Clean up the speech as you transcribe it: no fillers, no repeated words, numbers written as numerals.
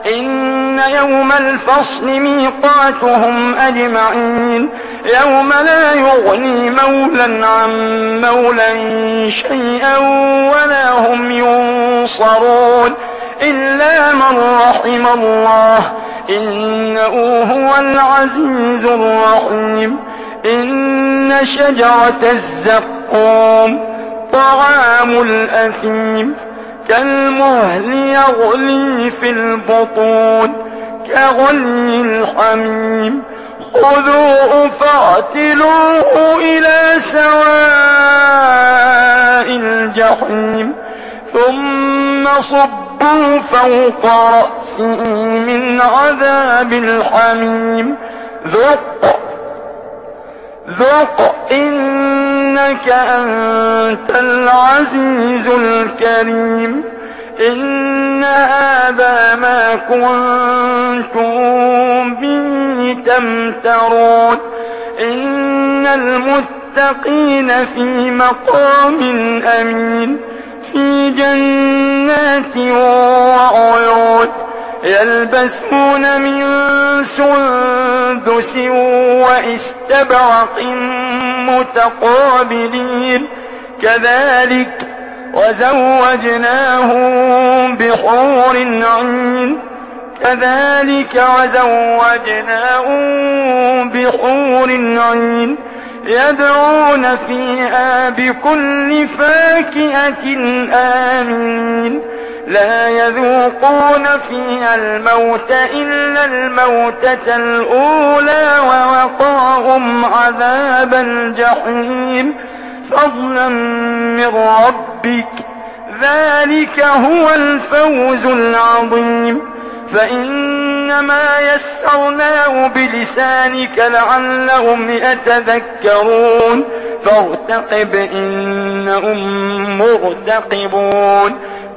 إن يوم الفصل ميقاتهم أجمعين يوم لا يغني مولى عن مولى شيئا ولا هم ينصرون إلا من رحم الله إنه هو العزيز الرحيم. إن شجرة الزقوم طعام الأثيم كالمهل يغلي في البطون كغلي الحميم خذوه فاعتلوه إلى سواء الجحيم ثم صبوا فوق رأسه من عذاب الحميم ذق إنك أنت العزيز الكريم. إن هذا ما كنتم به تمترون إن المتقين في مقام أمين في جنات وعيون يلبسون من سندس وإستبرق متقابلين كذلك وزوجناهم بحور عين يدعون فيها بكل فاكهة آمنين لا يذوقون فيها الموت إلا الموتة الأولى ووقاهم عذاب الجحيم فضلا من ربك ذلك هو الفوز العظيم. فإنما يسرناه بلسانك لعلهم يتذكرون فارتقب إنهم مرتقبون